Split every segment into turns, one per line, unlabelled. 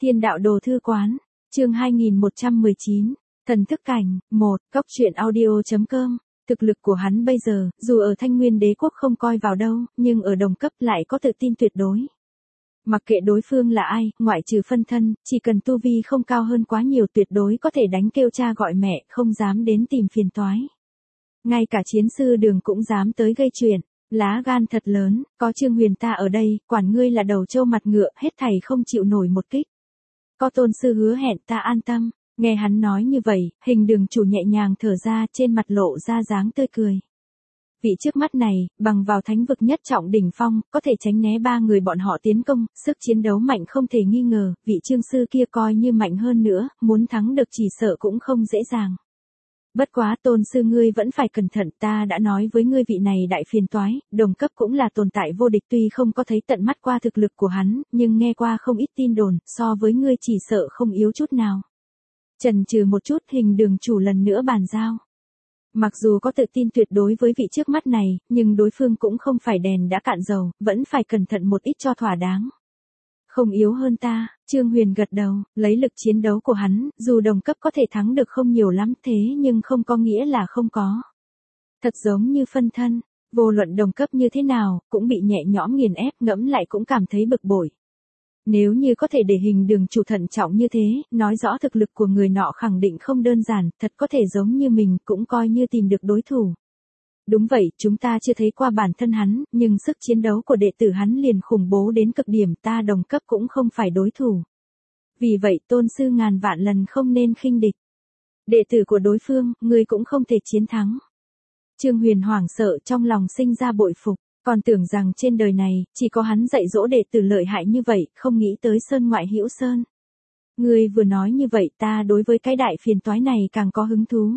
Thiên đạo đồ thư quán, chương 2119, thần thức cảnh, 1, cốc truyện audio.com. Thực lực của hắn bây giờ, dù ở Thanh Nguyên Đế quốc không coi vào đâu, nhưng ở đồng cấp lại có tự tin tuyệt đối. Mặc kệ đối phương là ai, ngoại trừ phân thân, chỉ cần tu vi không cao hơn quá nhiều tuyệt đối có thể đánh kêu cha gọi mẹ, không dám đến tìm phiền toái. Ngay cả chiến sư Đường cũng dám tới gây chuyện. Lá gan thật lớn, có Trương Huyền ta ở đây, quản ngươi là đầu trâu mặt ngựa, hết thảy không chịu nổi một kích. Có tôn sư hứa hẹn ta an tâm. Nghe hắn nói như vậy, Hình Đường chủ nhẹ nhàng thở ra, trên mặt lộ ra dáng tươi cười. Vị trước mắt này, bằng vào thánh vực nhất trọng đỉnh phong, có thể tránh né ba người bọn họ tiến công, sức chiến đấu mạnh không thể nghi ngờ, vị Trương sư kia coi như mạnh hơn nữa, muốn thắng được chỉ sợ cũng không dễ dàng. Bất quá tôn sư ngươi vẫn phải cẩn thận, ta đã nói với ngươi vị này đại phiền toái, đồng cấp cũng là tồn tại vô địch, tuy không có thấy tận mắt qua thực lực của hắn, nhưng nghe qua không ít tin đồn, so với ngươi chỉ sợ không yếu chút nào. Chần chừ một chút, Hình Đường chủ lần nữa bàn giao. Mặc dù có tự tin tuyệt đối với vị trước mắt này, nhưng đối phương cũng không phải đèn đã cạn dầu, vẫn phải cẩn thận một ít cho thỏa đáng. Không yếu hơn ta, Trương Huyền gật đầu, lấy lực chiến đấu của hắn, dù đồng cấp có thể thắng được không nhiều lắm thế nhưng không có nghĩa là không có. Thật giống như phân thân, vô luận đồng cấp như thế nào, cũng bị nhẹ nhõm nghiền ép, ngẫm lại cũng cảm thấy bực bội. Nếu như có thể để Hình Đường chủ thận trọng như thế, nói rõ thực lực của người nọ khẳng định không đơn giản, thật có thể giống như mình, cũng coi như tìm được đối thủ. Đúng vậy, chúng ta chưa thấy qua bản thân hắn, nhưng sức chiến đấu của đệ tử hắn liền khủng bố đến cực điểm, ta đồng cấp cũng không phải đối thủ. Vì vậy tôn sư ngàn vạn lần không nên khinh địch. Đệ tử của đối phương, ngươi cũng không thể chiến thắng. Trương Huyền hoảng sợ, trong lòng sinh ra bội phục, còn tưởng rằng trên đời này, chỉ có hắn dạy dỗ đệ tử lợi hại như vậy, không nghĩ tới sơn ngoại hữu sơn. Ngươi vừa nói như vậy, ta đối với cái đại phiền toái này càng có hứng thú.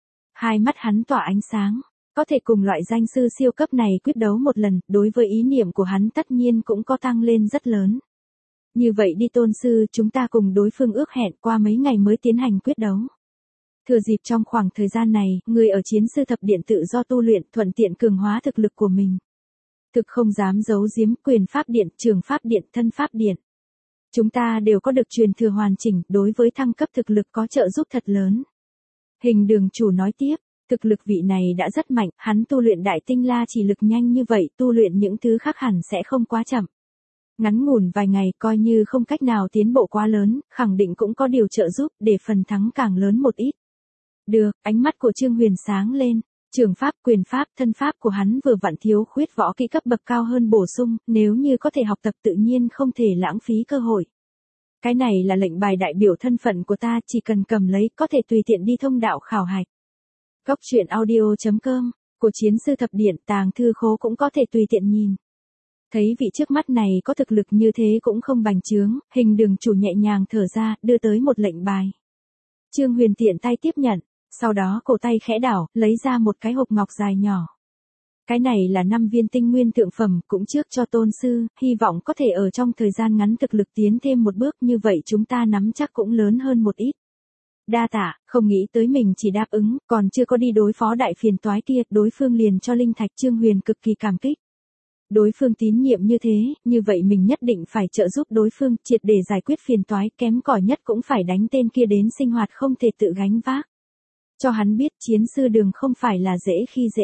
Hai mắt hắn tỏa ánh sáng. Có thể cùng loại danh sư siêu cấp này quyết đấu một lần, đối với ý niệm của hắn tất nhiên cũng có tăng lên rất lớn. Như vậy đi tôn sư, chúng ta cùng đối phương ước hẹn qua mấy ngày mới tiến hành quyết đấu. Thừa dịp trong khoảng thời gian này, người ở chiến sư thập điện tự do tu luyện, thuận tiện cường hóa thực lực của mình. Thực không dám giấu giếm, quyền pháp điện, trường pháp điện, thân pháp điện. Chúng ta đều có được truyền thừa hoàn chỉnh, đối với thăng cấp thực lực có trợ giúp thật lớn. Hình Đường chủ nói tiếp. Thực lực vị này đã rất mạnh, hắn tu luyện đại tinh la chỉ lực nhanh như vậy, tu luyện những thứ khác hẳn sẽ không quá chậm. Ngắn ngủn vài ngày coi như không cách nào tiến bộ quá lớn, khẳng định cũng có điều trợ giúp để phần thắng càng lớn một ít. Được, ánh mắt của Trương Huyền sáng lên, trường pháp, quyền pháp, thân pháp của hắn vừa vặn thiếu khuyết võ kỹ cấp bậc cao hơn bổ sung, nếu như có thể học tập tự nhiên không thể lãng phí cơ hội. Cái này là lệnh bài đại biểu thân phận của ta, chỉ cần cầm lấy có thể tùy tiện đi thông đạo khảo hạch. Cốc truyện audio.com, của chiến sư thập điện, tàng thư khố cũng có thể tùy tiện nhìn. Thấy vị trước mắt này có thực lực như thế cũng không bành trướng, Hình Đường chủ nhẹ nhàng thở ra, đưa tới một lệnh bài. Trương Huyền tiện tay tiếp nhận, sau đó cổ tay khẽ đảo, lấy ra một cái hộp ngọc dài nhỏ. Cái này là 5 viên tinh nguyên thượng phẩm, cũng trước cho tôn sư, hy vọng có thể ở trong thời gian ngắn thực lực tiến thêm một bước, như vậy chúng ta nắm chắc cũng lớn hơn một ít. Đa tạ, không nghĩ tới mình chỉ đáp ứng, còn chưa có đi đối phó đại phiền toái kia, đối phương liền cho linh thạch. Trương Huyền cực kỳ cảm kích. Đối phương tín nhiệm như thế, như vậy mình nhất định phải trợ giúp đối phương, triệt để giải quyết phiền toái, kém cỏi nhất cũng phải đánh tên kia đến sinh hoạt không thể tự gánh vác. Cho hắn biết chiến sư Đường không phải là dễ khi dễ.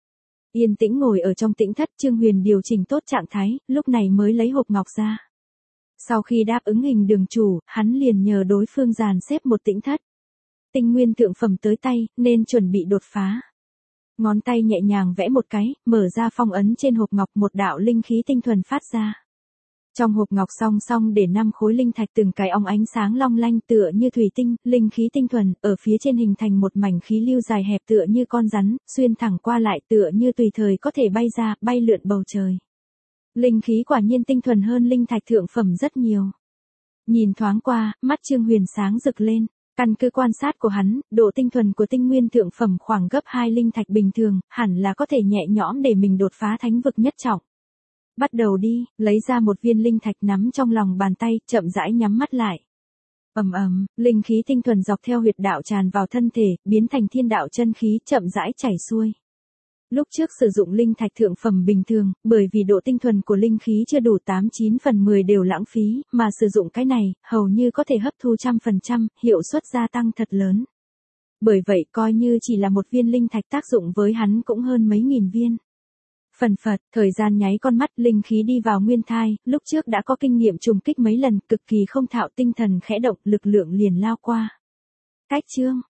Yên tĩnh ngồi ở trong tĩnh thất, Trương Huyền điều chỉnh tốt trạng thái, lúc này mới lấy hộp ngọc ra. Sau khi đáp ứng Hình Đường chủ, hắn liền nhờ đối phương dàn xếp một tĩnh thất. Tinh nguyên thượng phẩm tới tay, nên chuẩn bị đột phá. Ngón tay nhẹ nhàng vẽ một cái, mở ra phong ấn trên hộp ngọc, một đạo linh khí tinh thuần phát ra. Trong hộp ngọc song song để 5 khối linh thạch, từng cái óng ánh sáng long lanh tựa như thủy tinh, linh khí tinh thuần, ở phía trên hình thành một mảnh khí lưu dài hẹp tựa như con rắn, xuyên thẳng qua lại tựa như tùy thời có thể bay ra, bay lượn bầu trời. Linh khí quả nhiên tinh thuần hơn linh thạch thượng phẩm rất nhiều. Nhìn thoáng qua, mắt Trương Huyền sáng rực lên. Căn cứ quan sát của hắn, độ tinh thuần của tinh nguyên thượng phẩm khoảng gấp 2 linh thạch bình thường, hẳn là có thể nhẹ nhõm để mình đột phá thánh vực nhất trọng. Bắt đầu đi, lấy ra một viên linh thạch nắm trong lòng bàn tay, chậm rãi nhắm mắt lại. Linh khí tinh thuần dọc theo huyệt đạo tràn vào thân thể, biến thành thiên đạo chân khí, chậm rãi chảy xuôi. Lúc trước sử dụng linh thạch thượng phẩm bình thường, bởi vì độ tinh thuần của linh khí chưa đủ 89 phần 10 đều lãng phí, mà sử dụng cái này, hầu như có thể hấp thu 100%, hiệu suất gia tăng thật lớn. Bởi vậy coi như chỉ là một viên linh thạch tác dụng với hắn cũng hơn mấy nghìn viên. Phần phật, thời gian nháy con mắt, linh khí đi vào nguyên thai, lúc trước đã có kinh nghiệm trùng kích mấy lần, cực kỳ không thạo, tinh thần khẽ động, lực lượng liền lao qua. Cách chương